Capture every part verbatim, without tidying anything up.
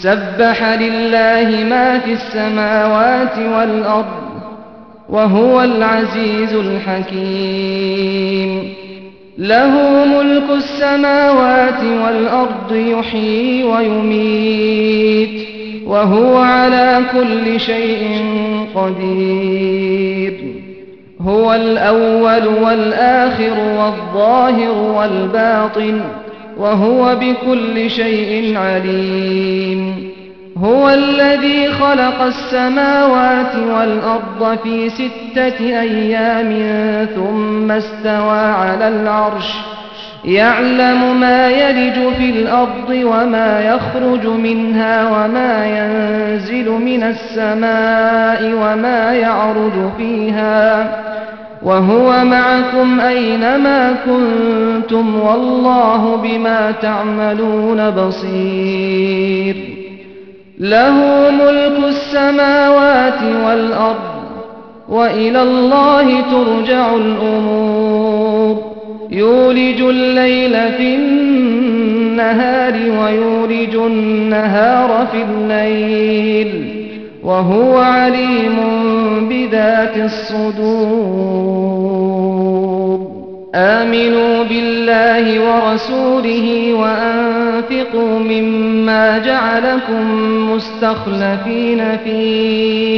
سبح لله ما في السماوات والأرض وهو العزيز الحكيم له ملك السماوات والأرض يحيي ويميت وهو على كل شيء قدير هو الأول والآخر والظاهر والباطن وهو بكل شيء عليم هو الذي خلق السماوات والأرض في ستة أيام ثم استوى على العرش يعلم ما يلج في الأرض وما يخرج منها وما ينزل من السماء وما يعرج فيها وهو معكم أينما كنتم والله بما تعملون بصير له ملك السماوات والأرض وإلى الله ترجع الأمور يولج الليل في النهار ويولج النهار في الليل وهو عليم بذات الصدور آمنوا بالله ورسوله وأنفقوا مما جعلكم مستخلفين فيه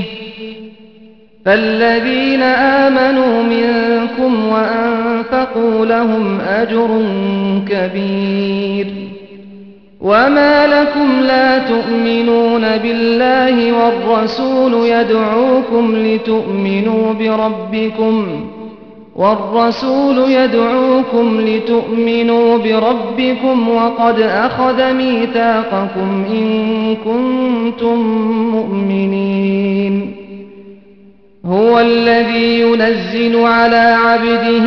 فالذين آمنوا منكم وأنفقوا لهم أجر كبير وما لكم لا تؤمنون بالله والرسول يدعوكم لتؤمنوا بربكم والرسول يدعوكم لتؤمنوا بربكم وقد أخذ ميثاقكم إن كنتم مؤمنين هو الذي ينزل على عبده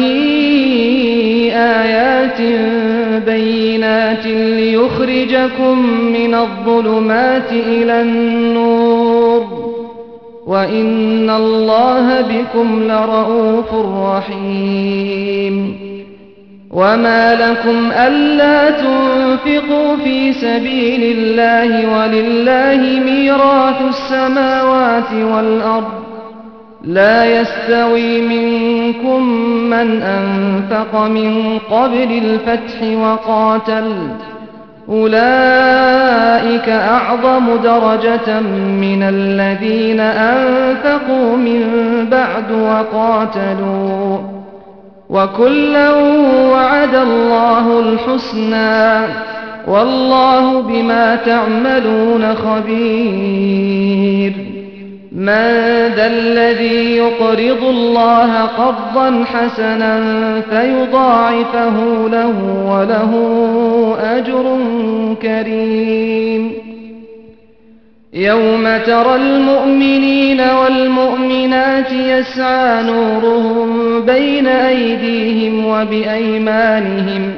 آيات بينات ليخرجكم من الظلمات إلى النور وإن الله بكم لرءوف رحيم وما لكم ألا تنفقوا في سبيل الله ولله ميراث السماوات والأرض لا يستوي منكم من أنفق من قبل الفتح وقاتل أولئك أعظم درجة من الذين أنفقوا من بعد وقاتلوا وكلا وعد الله الحسنى والله بما تعملون خبير من ذا الذي يقرض الله قرضا حسنا فيضاعفه له وله أجر كريم يوم ترى المؤمنين والمؤمنات يسعى نورهم بين أيديهم وبأيمانهم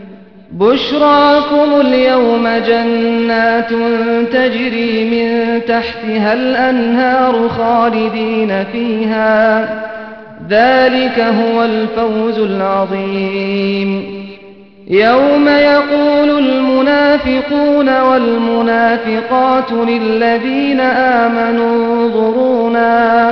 بشراكم اليوم جنات تجري من تحتها الأنهار خالدين فيها ذلك هو الفوز العظيم يوم يقول المنافقون والمنافقات للذين آمنوا انظرونا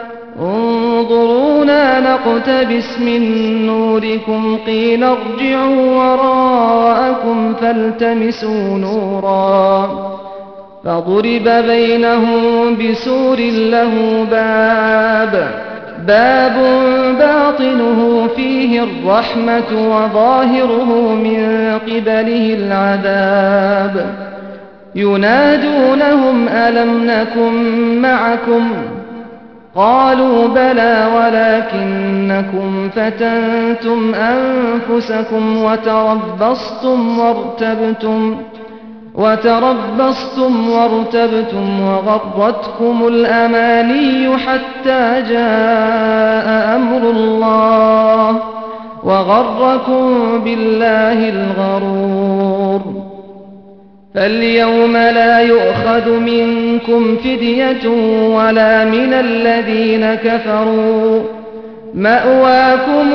انظرونا نقتبس من نوركم قيل ارجعوا وراءكم فالتمسوا نورا فضرب بينهم بسور له باب باب باطنه فيه الرحمة وظاهره من قبله العذاب ينادونهم ألم نكن معكم قالوا بلى ولكنكم فتنتم أنفسكم وتربصتم وارتبتم وتربصتم وارتبتم وغرتكم الأماني حتى جاء أمر الله وغركم بالله الغرور فاليوم لا يؤخذ منكم فدية ولا من الذين كفروا مأواكم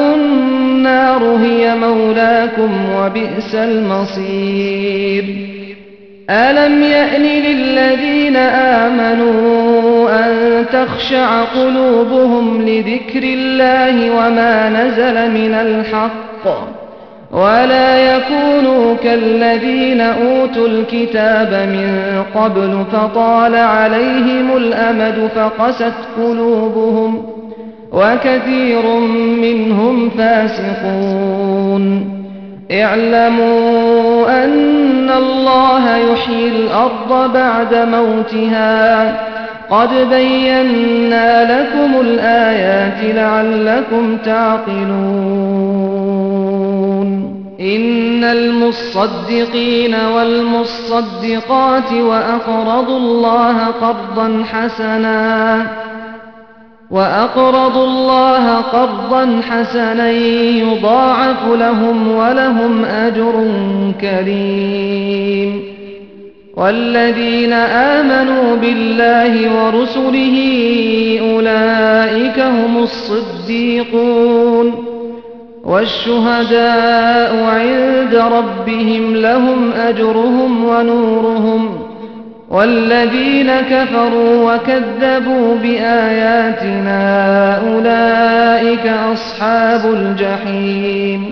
النار هي مولاكم وبئس المصير ألم يأن للذين آمنوا أن تخشع قلوبهم لذكر الله وما نزل من الحق ولا يكونوا كالذين أوتوا الكتاب من قبل فطال عليهم الأمد فقست قلوبهم وكثير منهم فاسقون اعلموا أن الله يحيي الأرض بعد موتها قد بينا لكم الآيات لعلكم تعقلون إن المصدقين والمصدقات وأقرضوا الله قرضا حسنا وأقرضوا الله قرضا حسنا يضاعف لهم ولهم أجر كريم والذين آمنوا بالله ورسله أولئك هم الصديقون والشهداء عند ربهم لهم أجرهم ونورهم والذين كفروا وكذبوا بآياتنا أولئك أصحاب الجحيم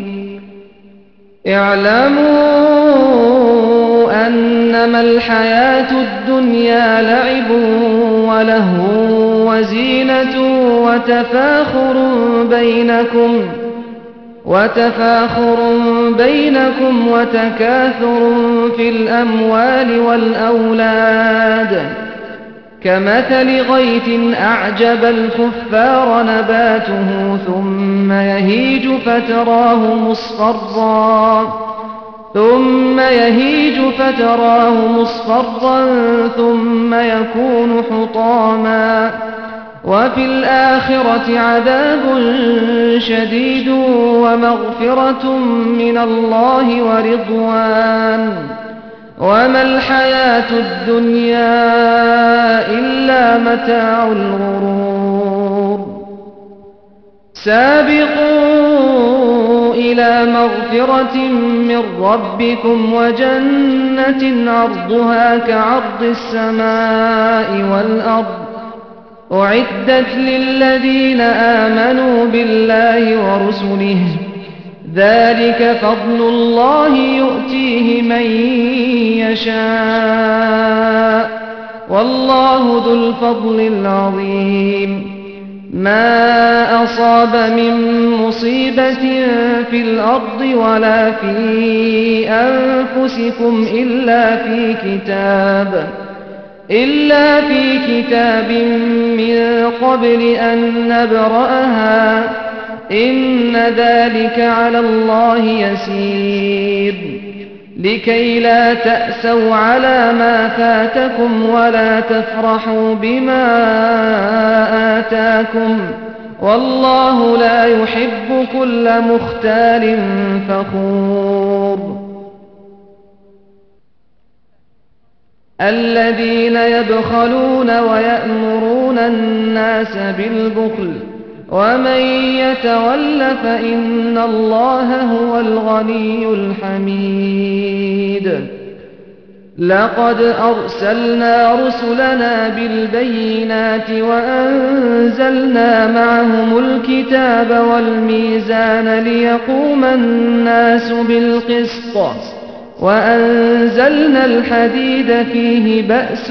اعلموا أنما الحياة الدنيا لعب ولهو وزينة وتفاخر بينكم وتفاخر بينكم وتكاثر في الأموال والأولاد كمثل غيث أعجب الكفار نباته ثم يهيج فتراه مصفرا ثم يهيج فتراه مصفرا ثم يكون حطاما وفي الآخرة عذاب شديد ومغفرة من الله ورضوان وما الحياة الدنيا إلا متاع الغرور سابقوا إلى مغفرة من ربكم وجنة عرضها كعرض السماء والأرض أعدت للذين آمنوا بالله ورسله ذلك فضل الله يؤتيه من يشاء والله ذو الفضل العظيم ما أصاب من مصيبة في الأرض ولا في أنفسكم إلا في كتاب إلا في كتاب من قبل أن نبرأها إن ذلك على الله يسير لكي لا تأسوا على ما فاتكم ولا تفرحوا بما آتاكم والله لا يحب كل مختال فخور الذين يبخلون ويأمرون الناس بالبخل ومن يتول فإن الله هو الغني الحميد لقد أرسلنا رسلنا بالبينات وأنزلنا معهم الكتاب والميزان ليقوم الناس بالقسط وأنزلنا الحديد فيه بأس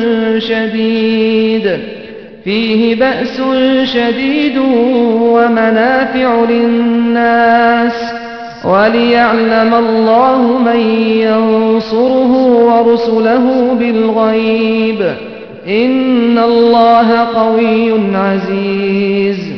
شديد فيه بأس شديد ومنافع للناس وليعلم الله من ينصره ورسله بالغيب إن الله قوي عزيز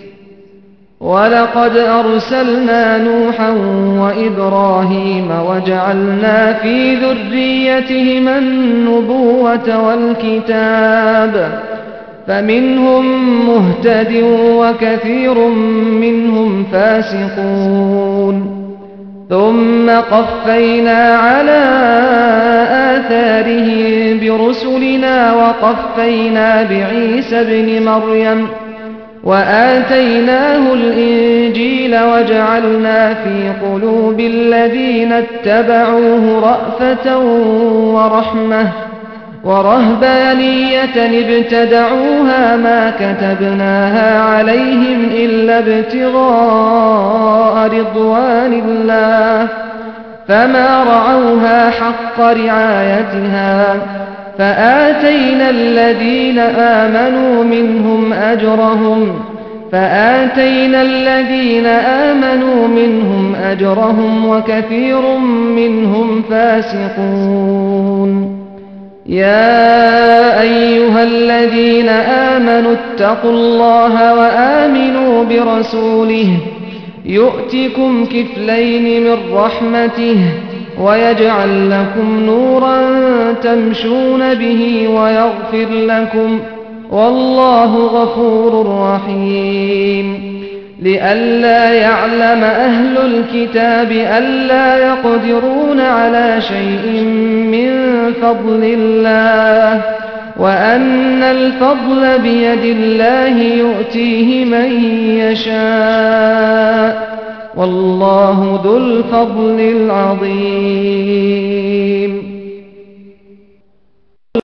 ولقد أرسلنا نوحا وإبراهيم وجعلنا في ذريتهما النبوة والكتاب فمنهم مهتد وكثير منهم فاسقون ثم قفينا على آثارهم برسلنا وقفينا بعيسى ابن مريم وآتيناه الإنجيل وجعلنا في قلوب الذين اتبعوه رأفة ورحمة ورهبانية ابتدعوها ما كتبناها عليهم إلا ابتغاء رضوان الله فما رعوها حق رعايتها فآتينا الذين آمنوا منهم أجرهم فآتينا الذين آمنوا منهم أجرهم وكثير منهم فاسقون. يا أيها الذين آمنوا اتقوا الله وآمنوا برسوله يؤتكم كفلين من رحمته ويجعل لكم نورا تمشون به ويغفر لكم والله غفور رحيم. لئلا يعلم أهل الكتاب ألا يقدرون على شيء من فضل الله وأن الفضل بيد الله يؤتيه من يشاء والله ذو الفضل العظيم.